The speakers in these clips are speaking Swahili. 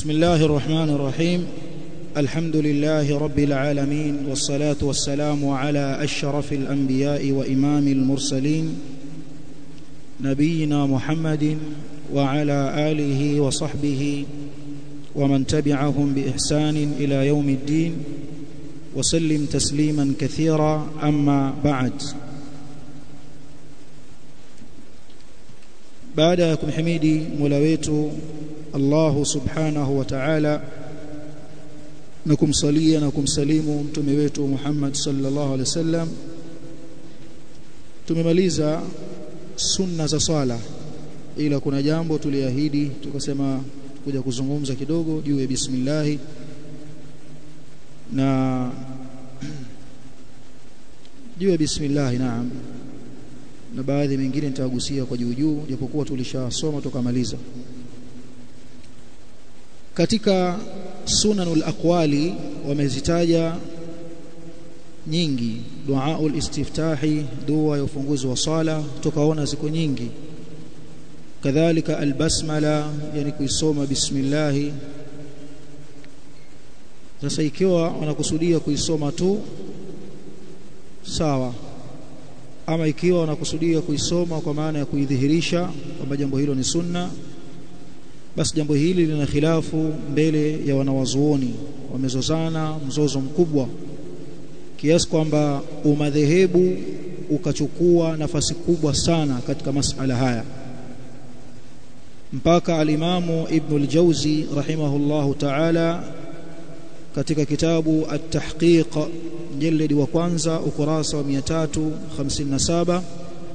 بسم الله الرحمن الرحيم. الحمد لله رب العالمين، والصلاة والسلام على أشرف الأنبياء وإمام المرسلين نبينا محمد وعلى آله وصحبه ومن تبعهم بإحسان إلى يوم الدين، وسلم تسليما كثيرا. أما بعد، baada ya kumhimidi Mola wetu Allah subhanahu wa ta'ala na kumsalia na kumsalimu mtume wetu Muhammad sallallahu alaihi wasallam, tumemaliza sunna za swala, ila kuna jambo tuliahidi tukasema kuja kuzungumza kidogo juu ya bismillah na juu ya bismillah. Naam, na baadhi mengine nitagusia kwa juu japokuwa tulishasoma tukamaliza. Katika sunanul aqwali wamezitaja nyingi, duaul istiftahi, dua ya ufunguzi wa sala, tukaona ziko nyingi. Kadhalika albasmala, yani kuisoma bismillah. Sasa ikiwa wanakusudia kuisoma tu sawa, ama ikiwa wanakusudia kuisoma kwa maana ya kuidhihirisha kwamba jambo hilo ni sunna, basi jambo hili lina khilafu mbele ya wanawazuoni. Wamezozana mzozo mkubwa kiasi kwamba umadhehebu ukachukua nafasi kubwa sana katika masala haya, mpaka alimamu Ibn al-Jawzi rahimahullahu ta'ala katika kitabu at-Tahqiq mjeledi wa kwanza ukurasa wa 357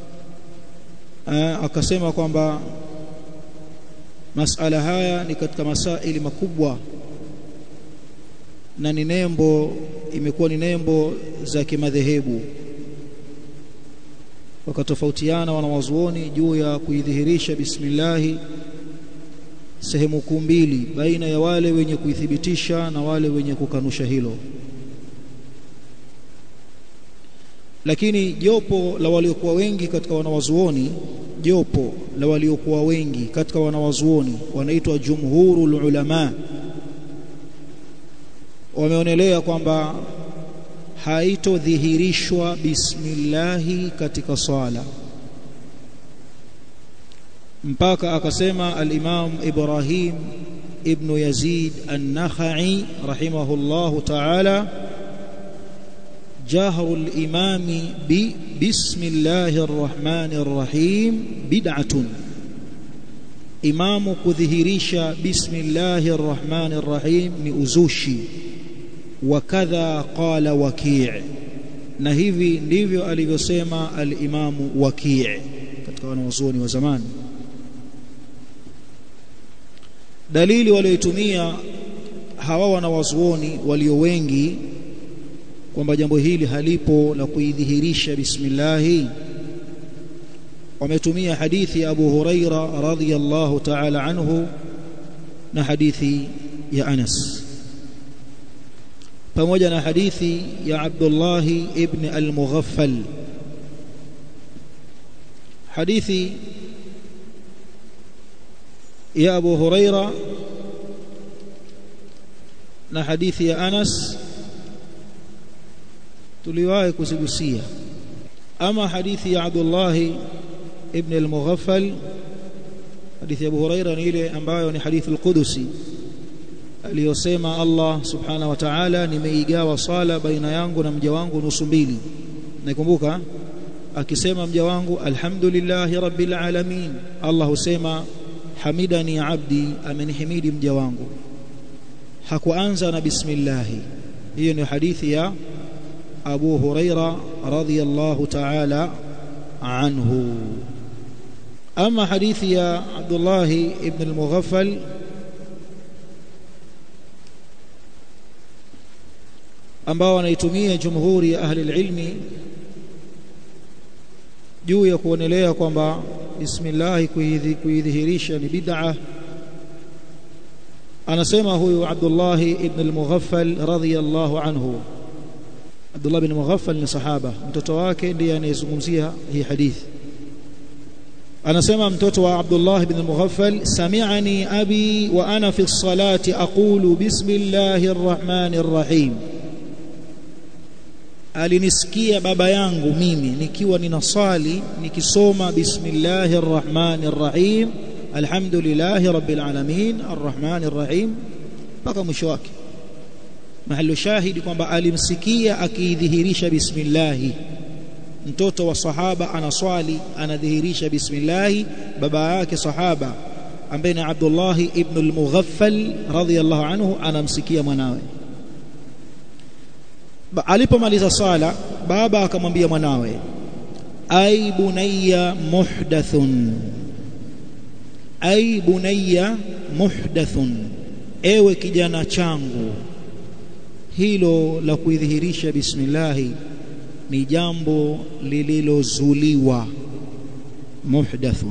akasema kwamba masala haya ni katika masaili makubwa na ni nembo, imekuwa ni nembo za kimadhehebu. Wakatofautiana wanawazuoni juu ya kuidhihirisha bismillah sehemu kuu mbili, baina ya wale wenye kuithibitisha na wale wenye kukanusha hilo. Lakini jopo la waliokuwa wengi katika wanawazuoni, jopo la waliokuwa wengi katika wanawazuoni wanaitwa jumhurul ulama, wameonelea kwamba haitodhihirishwa bismillah katika swala, mpaka akasema al-Imam Ibrahim ibn Yazid an-Nakhai rahimahullahu ta'ala, jahrul imami bi bismillahir rahmanir rahim bid'atun, imamu kudhihirisha bismillahir rahmanir rahim ni uzushi. Wa kadha qala Waki', na hivi ndivyo alivyosema al-Imamu Waki' katika wanazuoni wa zamani. Dalili walioitumia hawa wanawazuoni walio wengi kwamba jambo hili halipo la kuidhihirisha bismillah, wametumia hadithi ya Abu Huraira radhiyallahu ta'ala anhu na hadithi ya Anas, pamoja na hadithi ya Abdullah ibn al-Mughaffal. Hadithi ya Abu Huraira na hadithi ya Anas tuliwahi kuzigusia. Ama hadithi ya Abdullah ibn al-Mughaffal, hadithi ya Abu Huraira ni ile ambayo ni hadithi al-Qudusi aliyosema Allah subhanahu wa ta'ala, nimeigawa sala baina yangu na mja wangu nusu mbili. Nakumbuka akisema mja wangu alhamdulillahi rabbil alamin, Allah husema hamidani abdi, amenihimidi mja wangu. Hakuanza na bismillah. Hiyo ni hadithi ya Abu Huraira radhiyallahu ta'ala anhu. Ama hadithi ya Abdullah ibn al-Mughaffal, ambao wanaitumia jumhuri ya ahli ilmi juu ya kuonelea kwamba bismillah kuidhihirisha ni bid'ah, anasema huyu Abdullah ibn al-Mughaffal radhiyallahu anhu. Abdullah ibn Mughaffal ni sahaba, mtoto wake ndiye anayezungumzia hii hadithi. anasema mtoto wa Abdullah ibn al-Mughaffal, sami'ani abi wa ana fi as-salati aqulu bismillahir rahmanir rahim, alinisikia baba yangu mimi nikiwa ninasali nikisoma bismillahir rahmanir rahim alhamdulillahi rabbil alamin arrahmanir rahim mpaka mwisho wake. Mahali shahidi kwamba alimsikia akiidhihirisha bismillah. Mtoto wa sahaba anaswali anadhihirisha bismillah, baba yake sahaba ambaye ni Abdullah ibn al-Mughaffal radhiyallahu anhu anamsikia mwanawe. Alipomaliza sala, baba akamwambia mwanawe, ay bunayya muhdathun, ay bunayya muhdathun, ewe kijana changu, hilo la kuidhihirisha bismillah ni jambo lililozuliwa. Muhdathun,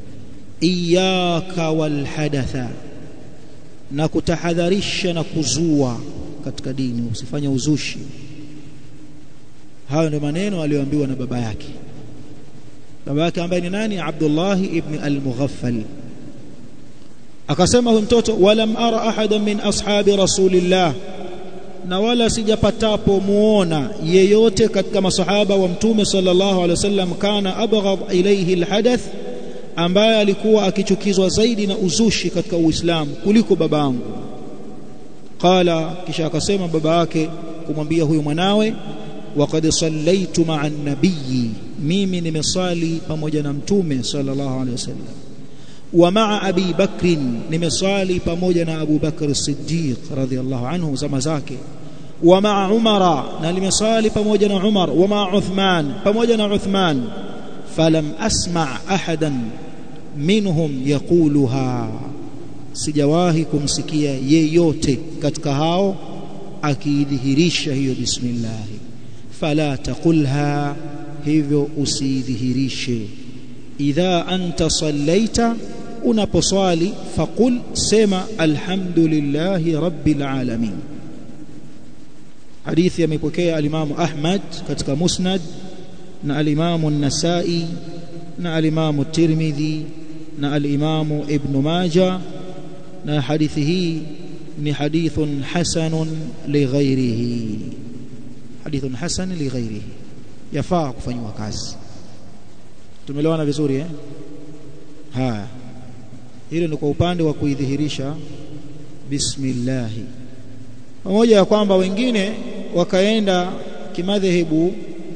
iyaka wal hadatha, na kutahadharisha na kuzua katika dini, usifanye uzushi. Hayo ndio maneno aliyoambiwa na baba yake. Baba yake ambaye ni nani? Abdullah ibn al-Mughaffal. Akasema huyo mtoto, walam ara ahadan min ashabi rasulillah, na wala sijapatapo muona yeyote katika masahaba wa mtume sallallahu alaihi wasallam kana abghad ilayhi alhadath, ambaye alikuwa akichukizwa zaidi na uzushi katika Uislamu kuliko babangu. Qala, kisha akasema baba yake kumwambia huyu mwanawe, waqad sallaitu ma'a an-nabiy, mimi nimesali pamoja na mtume sallallahu alaihi wasallam, wa ma'a Abi Bakr, nimesali pamoja na Abu Bakr as-Siddiq radhiyallahu anhu zama zake, wa ma'a Umara, na nimesali pamoja na Umar, wa ma'a Uthman, pamoja na Uthman, falam asma' ahadan minhum yaquluha, sijawahi kumsikia yeyote katika hao akiidhihirisha hiyo bismillah. Fala taqulha, hivyo usidhihirishe. Idha anta sallaita, unaposwali, faqul, sema alhamdulillahi rabbil alamin. Hadithi yamepokea al-Imam Ahmad katika Musnad, na al-Imam an-Nasa'i, na al-Imam at-Tirmidhi, na al-Imam Ibn Majah, na hadithi hii ni hadithun hasanun li ghairihi, hadithun hasan li ghairihi, yafaa kufanywa kazi. Tumeelewana vizuri eh? Haya, hilo ni kwa upande wa kuidhihirisha bismillah. Pamoja ya kwamba wengine wakaenda kimadhehebu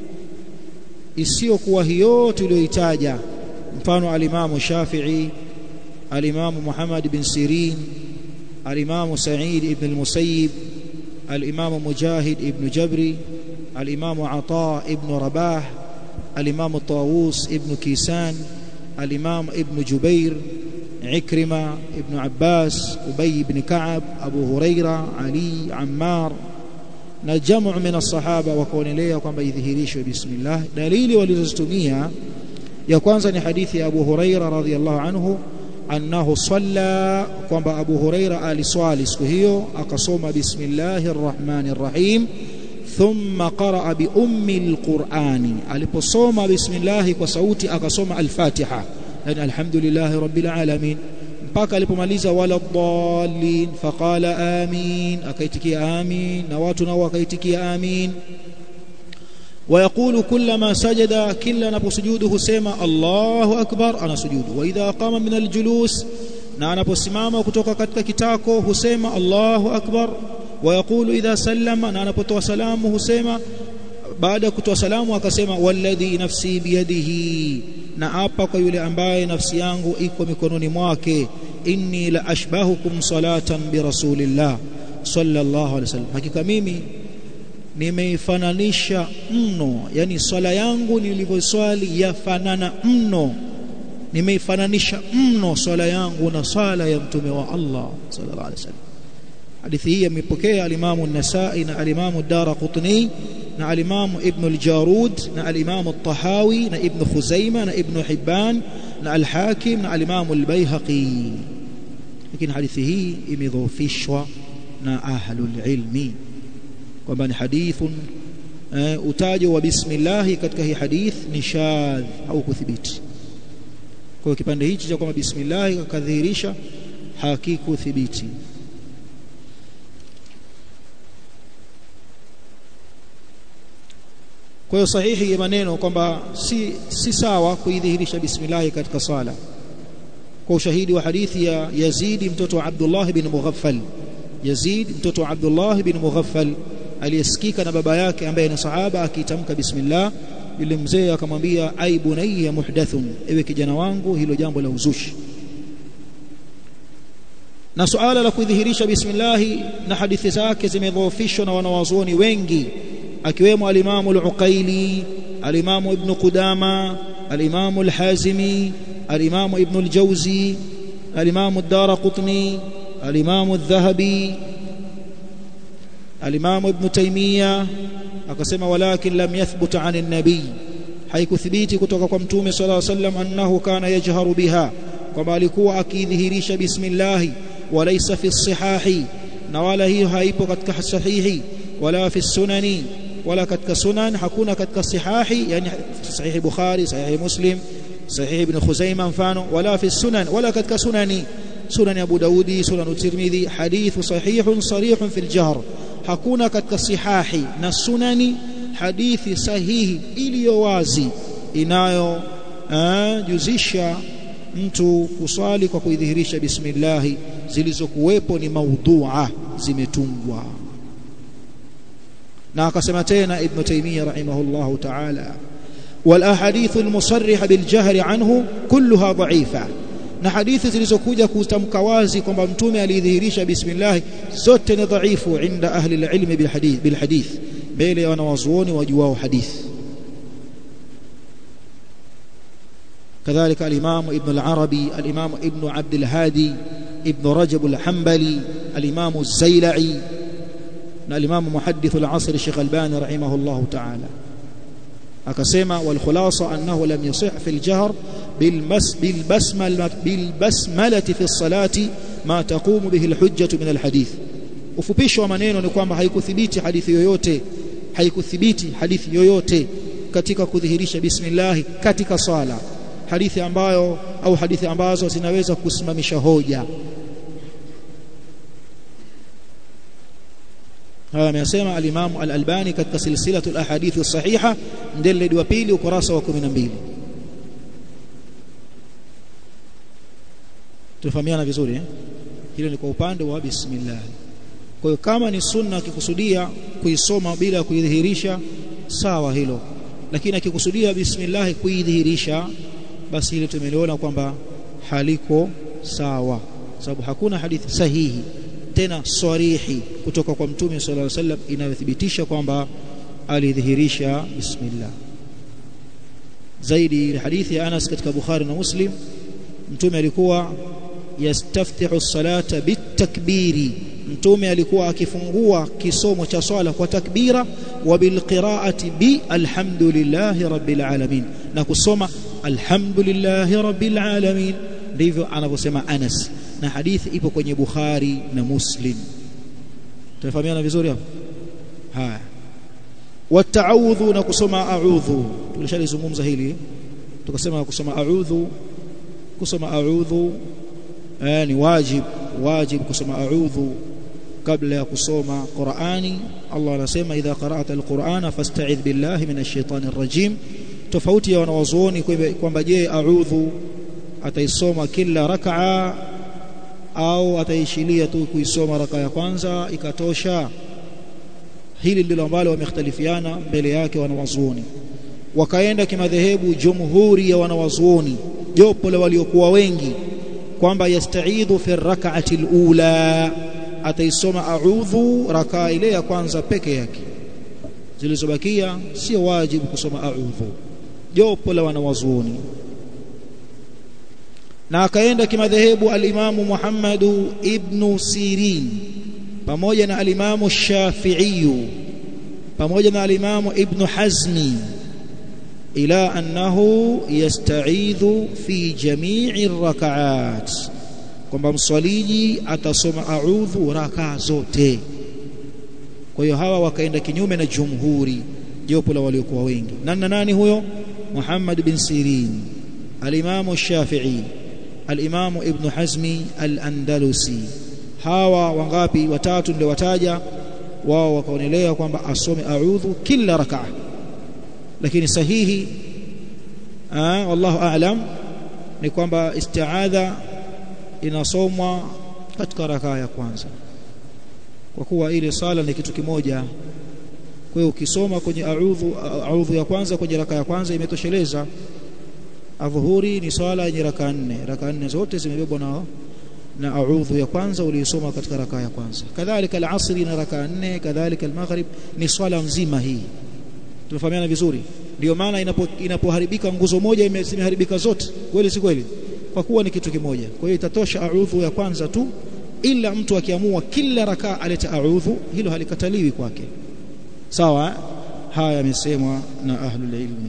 isiyokuwa hiyo tuliyoitaja, mfano al-Imam Shafi'i, al-Imam Muhammad bin Sirin, al-Imam Sa'id ibn al-Musayyib, al-Imam Mujahid ibn Jabri, al-Imam Ata ibn Rabah, al-Imam Tawus ibn Kisan, al-Imam ibn Jubair, Ikrima ibn Abbas, Ubay ibn Ka'ab, Abu Huraira, Ali, Ammar, na jamu min as-sahaba wakaonelea kwamba idhihirishwe bismillah. Dalili walizozitumia, ya kwanza ni hadithi ya Abu Huraira radhiyallahu anhu annahu salla, kwamba Abu Huraira aliswali siku hiyo akasoma bismillahir rahmanir rahim, thumma qaraa bi ummi alqur'ani, aliposoma bismillah kwa sauti akasoma al-Fatiha, yani alhamdulillahi rabbil alamin, mpaka alipomaliza wala dhallin faqala amin, akaitikia amin, na watu nao wakaitikia amin. ويقول كلما سجد, كلا نبسجوده سيما الله أكبر, أنا سجود. وإذا قام من الجلوس, na anaposimama kutoka katika kitako husema Allahu akbar. ويقول إذا سلم, na anapotoa salamu husema, baada kutoa salamu akasema walladhi nafsi biyadihi, na apa kwa yule ambaye nafsi yangu iko mikononi mwake, inni la ashbahukum salatan bi rasulillah sallallahu alaihi wasallam, hakika mimi nimeifananisha mno, yani swala yangu nilivyoswali yafanana mno, nimeifananisha mno swala yangu na swala ya mtume wa Allah sallallahu alaihi wasallam. Hadithi hii imepokea al-Imam an-Nasa'i, na al-Imam ad-Daraqutni, na al-Imam Ibn al-Jarud, na al-Imam at-Tahawi, na Ibn Khuzaimah, na Ibn Hibban, na al-Hakim, na al-Imam al-Baihaqi. Lakini hadithi hii imedhoofishwa na ahlul ilmi kwamba ni hadithun, utajo wa bismillah katika hii hadith ni shadh au kuthibiti. Kwa kipande hichi cha kwamba bismillah akadhihirisha hakikuthibiti. Kwa hiyo sahihi ya maneno kwamba si sawa kuidhihirisha bismillah katika sala, kwa ushahidi wa hadithi ya Yazid mtoto wa Abdullah bin Mughaffal. Yazid mtoto wa Abdullah bin Mughaffal aliyesikika na baba yake ambaye ni sahaba akitamka bismillah, yule mzee akamwambia ay bunayya muhdathun, ewe kijana wangu hilo jambo la uzushi. Na suala la kuidhihirisha bismillah na hadithi zake zimedhoofishwa na wanawazuoni wengi, akiwemo al-Imam al-Uqayli, al-Imam Ibn Qudama, al-Imam al-Hazimi, al-Imam Ibn al-Jawzi, al-Imam ad-Daraqutni, al-Imam al-Dhahabi, al-Imam Ibn Taymiyyah akasema walakin lam yathbut 'an an-nabi, haikuthibiti kutoka kwa mtume sallallahu alayhi wasallam annahu kana yajharu biha, kwamba alikuwa akidhihirisha bismillah, walaysa fi as-sihahi, na wala hiyo haipo katika sahihi, wala fi sunani, wala katika sunan, hakuna katika sihahi, yani sahihi Bukhari, sahihi Muslim, sahihi Ibn Khuzaimah mfano, wala fi sunan, wala katika sunani, sunan Abu Daudi, sunan Tirmidhi, hadithu sahihun sarihun fil jahr. Hakuna katika sihahi na sunani hadithi sahihi iliyo wazi inayo juzisha mtu kusali kwa kuidhihirisha bismillah. Zilizokuwepo ni maudhu'a, zimetungwa. Na akasema tena Ibn Taymiyyah rahimahullahu ta'ala, wal ahadithu al-musarriha bil jahri anhu kulluha dha'ifa, na hadithi zilizokuja kutamka wazi kwamba mtume alidhihirisha bismillah zote ni dhaifu inda ahli al-ilm bil hadith, mbele ya wanawazuoni wajuao hadith. كذلك الإمام ابن العربي، الإمام ابن عبد الهادي، ابن رجب الحنبلي، الإمام الزيلعي، الإمام محدث العصر الشيخ الباني رحمه الله تعالى akasema والخلاصة أنه لم يصح في الجهر بالبسملة في الصلاة ما تقوم به الحجة من الحديث. ufupisho wa maneno ni kwamba haikuthibiti hadithi yoyote katika kudhihirisha bismillah katika sala, hadithi ambayo au hadithi ambazo zinaweza kusimamisha hoja. haya amesema al-Imam al-Albani katika silsilatul ahadith as-sahiha mjallad wa pili ukurasa wa 12. Tufahamiana vizuri hilo ni kwa upande wa bismillah. Kwa hiyo kama ni sunna akikusudia kuisoma bila kuidhihirisha sawa hilo, lakini akikusudia bismillah kuidhihirisha, basi ile tumeliona kwamba haliko sawa, sababu hakuna hadithi sahihi tena sarihi kutoka kwa mtume sallallahu alaihi wasallam inayothibitisha kwamba alidhihirisha bismillah. Zaidi hadithi ya Anas katika Bukhari na Muslim, mtume alikuwa yastaftihu as-salata bitakbiri, mtume alikuwa akifungua kisomo cha swala kwa takbira, wa bilqiraati bi alhamdulillahi rabbil alamin, na kusoma alhamdulillahi rabbil alamin. Ndivyo anavyosema Anas, na hadithi ipo kwenye Bukhari na Muslim. Tunafahamiana vizuri hapo? Haya, wata'awudhu, na kusoma a'udhu tulishalizungumza hili, tukasema kusoma a'udhu ni wajib kusoma a'udhu kabla ya kusoma Qur'ani. Allah anasema idha qara'ta al-Qur'ana fasta'idh billahi minash shaitani rrajim. Tofauti ya wanawazuoni kwamba je, a'udhu ataisoma kila rak'a au ataishilia tu kuisoma raka ya kwanza ikatosha? Hili ndilo ambalo wamekhtalifiana mbele yake wanawazuoni. Wakaenda kimadhehebu jumhuri ya wanawazuoni, jopo la waliokuwa wengi, kwamba yasta'idhu fi rak'ati al-ula, ataisoma a'udhu raka ile ya kwanza peke yake, zilizobakia sio wajibu kusoma a'udhu, jopo la wanawazuoni. Na akaenda kimadhehebu al-Imamu Muhammadu ibn Sirin pamoja na al-Imamu Shafi'i pamoja na al-Imamu Ibn Hazmi ila annahu yasta'idhu fi jami'i ar-rak'at, kwamba mswaliji atasoma a'udhu raka zote. Kwa hiyo hawa wakaenda kinyume na jumhuri, jopo la waliokuwa wengi. Nani huyo? Muhammad bin Sirin. al-Imam ash-Shafi'i, al-Imam Ibn Hazmi al-Andalusi. Hawa wangapi? Watatu ndio wataja wao, wakaonelea kwamba asome a'udhu kila rak'a. Lakini sahihi wallahu a'lam ni kwamba isti'adha inasomwa katika rak'a ya kwanza, kwa kuwa ile sala ni kitu kimoja. Kwa hiyo ukisoma kwenye a'udhu ya kwanza kwenye rak'a ya kwanza imetosheleza. Adhuhuri ni swala yenye rak'a 4, rak'a 4 zote zimebebwa na a'udhu ya kwanza uliyosoma katika rak'a ya kwanza. Kadhalika al-asri na rak'a 4, kadhalika al-maghrib ni swala nzima hii. Tunafahamiana vizuri? Ndio maana inapoharibika nguzo moja zimeharibika zote, kweli si kweli? Kwa kuwa ni kitu kimoja. Kwa hiyo itatosha a'udhu ya kwanza tu, ila mtu akiamua kila rak'a aleta a'udhu, hilo halikataliwi kwake. Sawa? Haya yamesemwa na ahlul ilmi.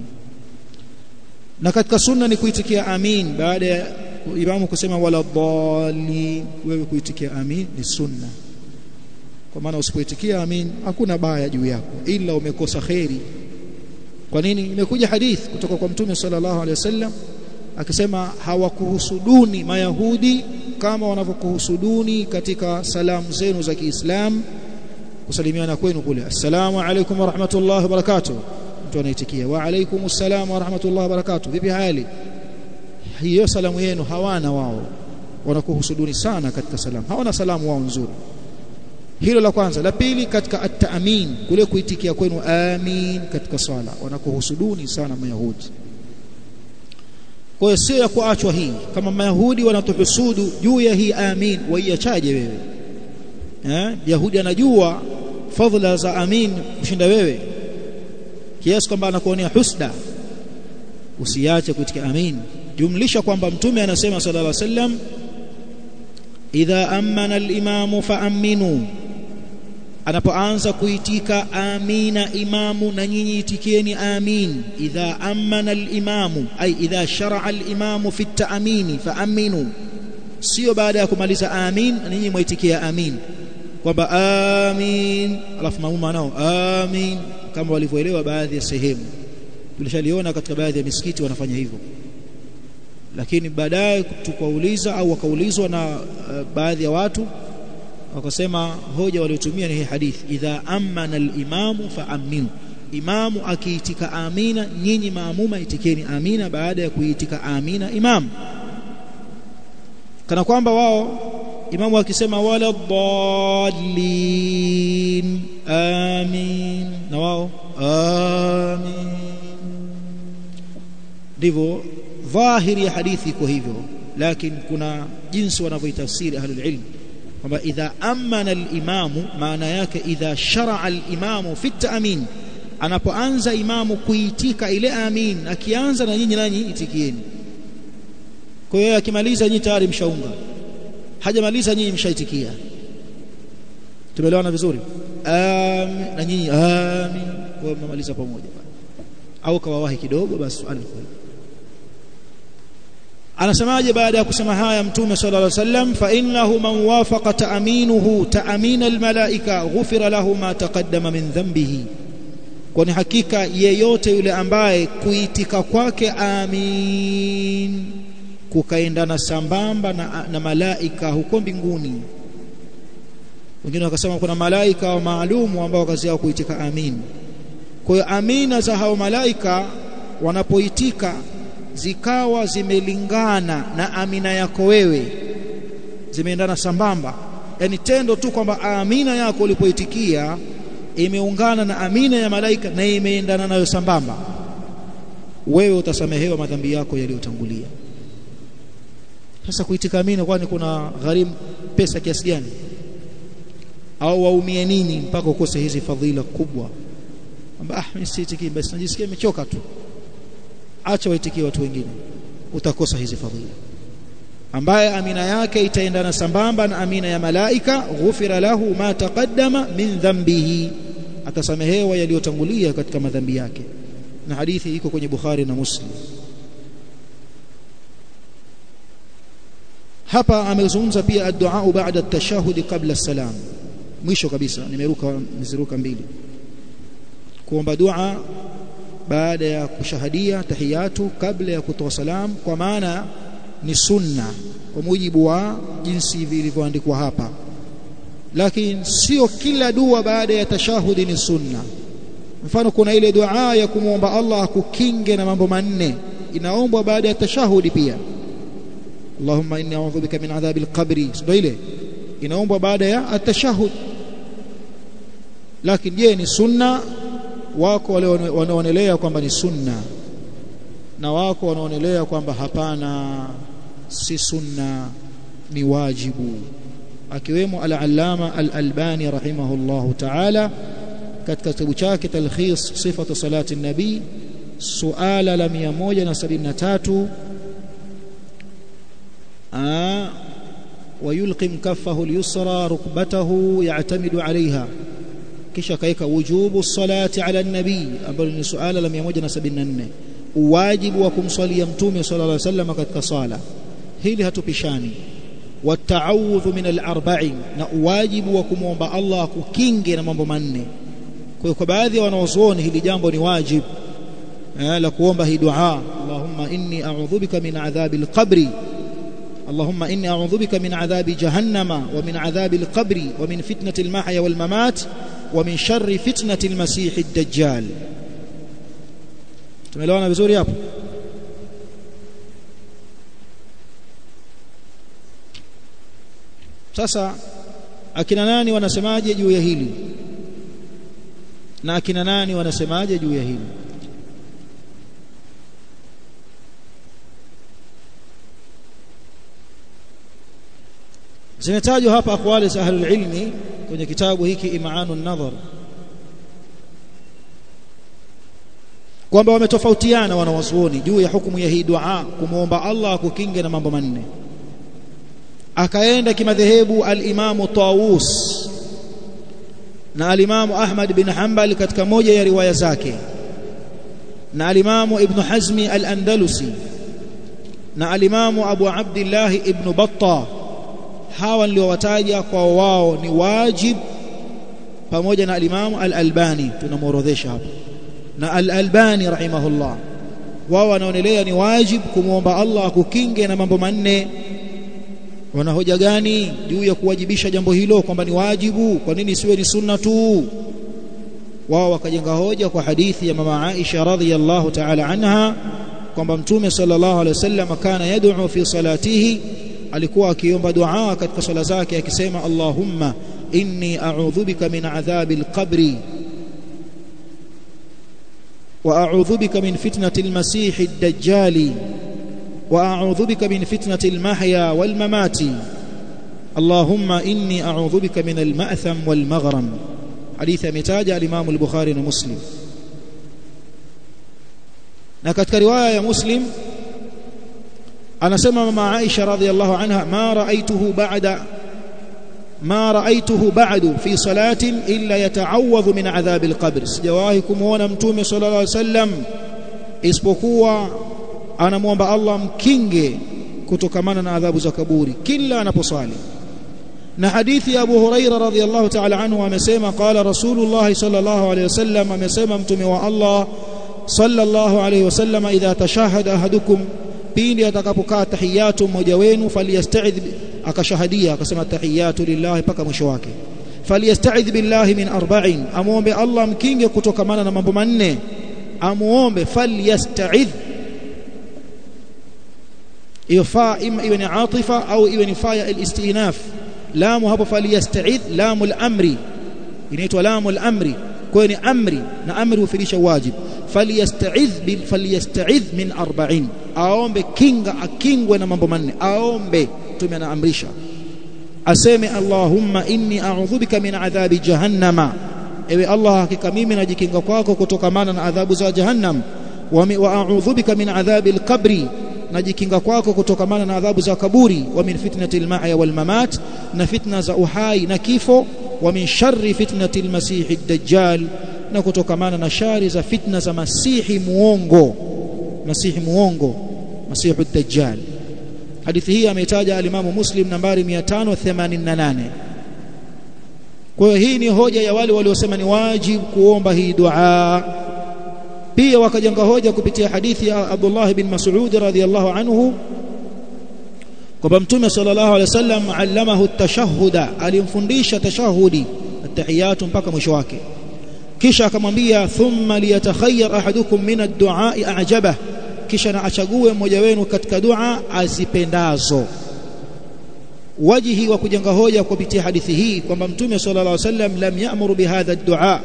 Na katika sunna ni kuitikia amin baada ya imamu kusema wala dhalin, wewe kuitikia amin ni sunna. Kwa maana usipoitikia amin hakuna baya juu yako, ila umekosa khairi. Kwa nini? Imekuja hadith kutoka kwa Mtume sallallahu alaihi wasallam akisema hawakuhusuduni Mayahudi kama wanavyokuhusuduni katika salamu zenu za Kiislamu, kusalimiana kwenu kule, assalamu alaykum wa rahmatullahi wa barakatuh, mtu anaitikia wa alaykumus salam wa rahmatullahi wa barakatuh, vipi hali? Hiyo salamu yenu hawana wao, wanakuhusuduni sana katika salamu, hawana salamu wao nzuri. Hilo la kwanza. La pili, katika at-ta'min, kule kuitikia kwenu amin katika swala, wanakuhusuduni sana Mayahudi. Kwa hiyo sio ya kuachwa hii. Kama Mayahudi wanatuhusudu juu ya hii amin, waiachaje wewe? Yahudi anajua fadhila za amin kushinda wewe, kiasi kwamba anakuonea husda. Usiache kuitikia amin. Jumlisha kwamba Mtume anasema sallallahu alaihi wasallam, idha amana al-imamu fa'aminu, anapoanza kuitika amina imamu na nyinyi itikieni amin. Idha amana al-imamu ay idha shar'a al-imamu fi at-ta'mini fa'aminu, sio baada ya kumaliza amin nyinyi muitikia amin, kwamba amin alafu maamuma nao amin, kama walivyoelewa baadhi ya sehemu. Tulishaliona katika baadhi ya misikiti wanafanya hivyo, lakini baadaye tukauliza au wakaulizwa na baadhi ya watu wakasema hoja waliotumia ni hii hadithi, idha amana al-imamu fa'aminu, imamu akiitika amina nyinyi maamuma itikeni amina baada ya kuitika amina imam. Kana kwamba wao imamu akisema wala dhalin amin na wao amin. Ndivyo dhahiri ya hadithi iko hivyo, lakini kuna jinsi wanavyoitafsiri ahlul ilm kwamba idha amana al-imamu maana yake idha shar'a al-imamu fi at-ta'min, anapoanza imamu kuitika ile amin, akianza na nyinyi nanyi itikieni. Kwa hiyo akimaliza nyinyi tayari mshaunga, hajamaliza nyinyi mshaitikia. Tumeelewana vizuri? Amin na nyinyi amin, kwa mmaliza pamoja. Au kawawahi kidogo basi alikuwa. Anasemaje baada ya kusema haya Mtume sallallahu alaihi wasallam, fa innahu man wafaqa ta'minuhu ta'min al-malaika ghufira lahu ma taqaddama min dhanbihi, kwani hakika yeyote yule ambaye kuitika kwake amin kukaendana sambamba na malaika huko mbinguni. Wengine wakasema kuna malaika wa maalumu ambao kazi yao kuitika amin. Kwa hiyo amina za hao malaika wanapoitika zikawa zimelingana na amina yako wewe, zimeendana sambamba, yani tendo tu kwamba amina yako ulipoitikia imeungana na amina ya malaika na imeendana nayo sambamba, wewe utasamehewa madhambi yako yaliyotangulia. Sasa kuitika amina kwani kuna gharimu pesa kiasi gani? Au waumie nini mpaka ukose hizi fadhila kubwa? Kwamba mimi siitiki basi najisikia nimechoka tu. Acha waitikie watu wengine, utakosa hizi fadhila. Ambaye amina yake itaendana sambamba na amina ya malaika, ghufira lahu ma taqaddama min dhanbihi, atasamehewa yaliyotangulia katika madhambi yake. Na hadithi iko kwenye Bukhari na Muslim. Hapa amezungumza pia ad-du'a ba'da at-tashahhud qabla as-salam. Mwisho kabisa niziruka mbili. Kuomba dua baada ya kushahadia tahiyatu kabla ya kutoa salam, kwa maana ni sunna kwa mujibu wa jinsi vilivyoandikwa hapa. Lakini sio kila dua baada ya tashahudi ni sunna. Mfano, kuna ile dua ya kumuomba Allah akukinge na mambo manne, inaombwa baada ya tashahudi pia. Allahumma inni a'udhu bika min adhabil qabri, ndio ile inaombwa baada ya atashahud. Lakini je, ni sunna? Wako wale wanaonelea kwamba ni sunna na wako wanaonelea kwamba hapana, si sunna, ni wajibu, akiwemo al-Allama al-Albani rahimahullahu ta'ala katika kitabu chake Talkhis Sifatu Salati an-Nabi, suala la 173, ويلقم كفه اليسرى ركبته يعتمد عليها, kisha kaika wujubu salati ala nabii, ambalo ni suala la 174, wajibu wa kumswalia mtume sallallahu alaihi wasallam katika sala. Hili hatupishani. Wataawudhu min al-arba'in, na wajibu wa kumwomba Allah kukinge na mambo manne. Kwa baadhi ya wanaozuoni hili jambo ni wajib la kuomba hii dua, Allahumma inni a'udhu bika min adhabil qabri, اللهم إني أعوذ بك من عذاب جهنم ومن عذاب القبر ومن فتنة المحيا والممات ومن شر فتنة المسيح الدجال. tumeelewana vizuri hapo? Sasa akina nani wanasemaje juu ya hili na akina nani wanasemaje juu ya hili? Zimetajwa hapa aqwali za ahlul ilmi kwenye kitabu hiki Im'anun Nadhar, kwamba wametofautiana wanawazuoni juu ya hukumu ya hii dua kumuomba Allah akukinge na mambo manne. Akaenda kimadhehebu al-Imamu Tawus na al-Imamu Ahmad bin Hanbal katika moja ya riwaya zake, na al-Imamu Ibn Hazmi al-Andalusi na al-Imamu Abu Abdullah Ibn Battah. Hawa ndio wataja kwa wao ni wajib, pamoja na al-Imamu al-Albani tunamuorodhesha hapa, na al-Albani rahimahullah, wao wanaonelea ni wajib kumuomba Allah akukinge na mambo manne. Wana hoja gani juu ya kuwajibisha jambo hilo kwamba ni wajibu? Kwa nini isiwe ni sunna tu? Wao wakajenga hoja kwa hadithi ya mama Aisha radhiyallahu ta'ala anha kwamba Mtume sallallahu alaihi wasallam kana yad'u fi salatihi, alikuwa akiomba dua katika sala zake akisema Allahumma inni a'udhu bika min adhabil qabri wa a'udhu bika min fitnatil masiihid dajjali wa a'udhu bika min fitnatil mahya wal mamati Allahumma inni a'udhu bika min al ma'tham wal maghram. Hadithi ametaja al-Imam al-Bukhari na Muslim. Na katika riwaya ya Muslim anasema mama Aisha radhiyallahu anha, ma ra'aytuhu ba'du fi salatin illa yata'awadhu min adhabil qabr, sijawahi kumuona mtume sallallahu alaihi wasallam isipokuwa anamuomba Allah mkinge kutokamana na adhabu za kaburi kila anaposali. Na hadithi ya Abu Huraira radhiyallahu ta'ala anhu amesema qala Rasulullah sallallahu alaihi wasallam, amesema mtume wa Allah sallallahu alaihi wasallam, idha tashahada ahadukum, pindi atakapokaa tahiyatu mmoja wenu, faliyasta'idh, akashahadia akasema tahiyatu lillahi paka mwisho wake, faliyasta'idh billahi min arba'in, amuombe Allah mkinge kutokamana na mambo manne. Amuombe faliyasta'idh, hiyo fa ima iwe ni atifa au iwe ni fa ya al-istinaf. Lamu hapo faliyasta'idh lamu al-amri, inaitwa lamu al-amri, kwa ni amri na amri hufirisha wajib. Faliyasta'idh min arba'in, aombe kinga, akingwe na mambo manne. Aombe, Mtume anaamrisha aseme Allahumma inni a'udhu bika min adhabi jahannama, ewe Allah hakika mimi najikinga kwako kutokamana na adhabu za jahannam. Wa a'udhu bika min adhabi al-qabri, najikinga kwako kutokamana na adhabu za kaburi. Wa min fitnatil mahya wal mamat, na fitna za uhai na kifo. Wa min sharri fitnatil masiihid dajjal, na kutokamana na shari za fitna za masihi muongo, masihu dajjal. Hadithi hii ameitaja al-Imamu Muslim nambari 588. Kwa hiyo hii ni hoja ya wale waliosema ni wajib kuomba hii dua. pia wakajenga hoja kupitia hadithi ya Abdullah bin Mas'ud radhiyallahu anhu kwamba Mtume sallallahu alaihi wasallam allamahu at-tashahhuda, alimfundisha tashahudi at-tahiyatu mpaka mwisho wake, kisha akamwambia thumma liyatakhayyar ahadukum min ad-du'a a'jabah, kisha na achague mmoja wenu katika dua azipendazo. Wajihi wa kujenga hoja kupitia hadithi hii kwamba Mtume sallallahu alaihi wasallam lam ya'muru bihadha ad-du'a.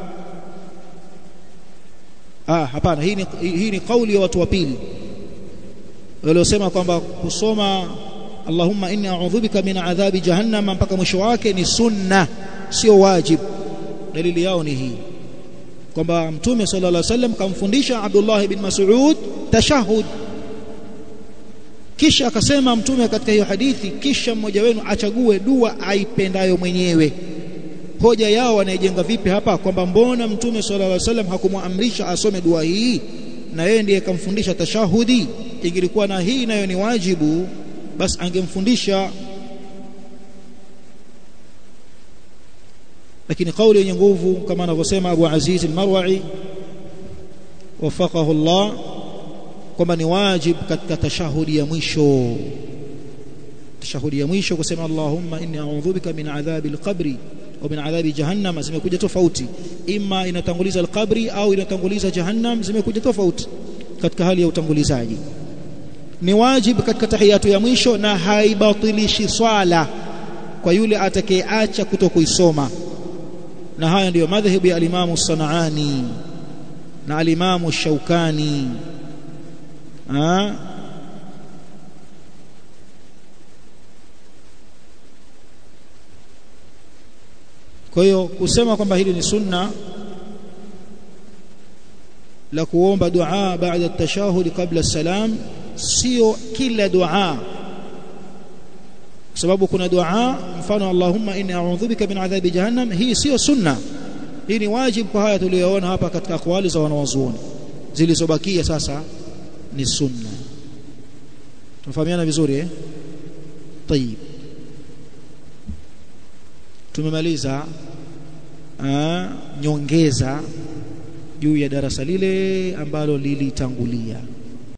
Hapana, hii ni kauli ya watu wa pili waliosema kwamba kusoma Allahumma inni a'udhu bika min adhabi jahannam mpaka mwisho wake ni sunna, sio wajib. Dalili yao ni hii kwamba Mtume sallallahu alaihi wasallam kamfundisha Abdullah bin Mas'ud tashahhud, kisha akasema Mtume katika hiyo hadithi, kisha mmoja wenu achague dua aipendayo mwenyewe. Hoja yao wanaijenga vipi hapa kwamba mbona Mtume sallallahu alaihi wasallam hakumwamrisha asome dua hii na yeye ndiye akamfundisha tashahudi? Ingilikuwa na hii nayo ni wajibu, basi angemfundisha. Lakini kauli yenye nguvu kama anavyosema Abu Aziz al-Marwa'i wafaqahu Allah kwamba ni wajib katika tashahudi ya mwisho. Tashahudi ya mwisho kusema Allahumma inni a'udhu bika min adhabi al-qabri au min adhabi jahannam zimekuja tofauti, ima inatanguliza al-qabri au inatanguliza jahannam, zimekuja tofauti katika hali ya utangulizaji. Ni wajib katika tahiyatu ya mwisho na haibatilishi swala kwa yule atakayeacha kutokuisoma. Na haya ndiyo madhhabu ya al-Imam As-San'ani na al-Imam Ash-Shawkani. Kwa hiyo kusema kwamba hili ni sunna la kuomba dua baada at-tashahhud qabla as-salam, sio kila dua, kwa sababu kuna dua mfano Allahumma inni a'udhu bika min adhabi jahannam, hii sio sunna. Hii ni wajib kwa haya tuliyoona hapa katika aqwali za wanawazuoni. Zilizobakia sasa ni sunna. Tunafahamiana vizuri eh? Tayib, tumemaliza nyongeza juu ya darasa lile ambalo lilitangulia.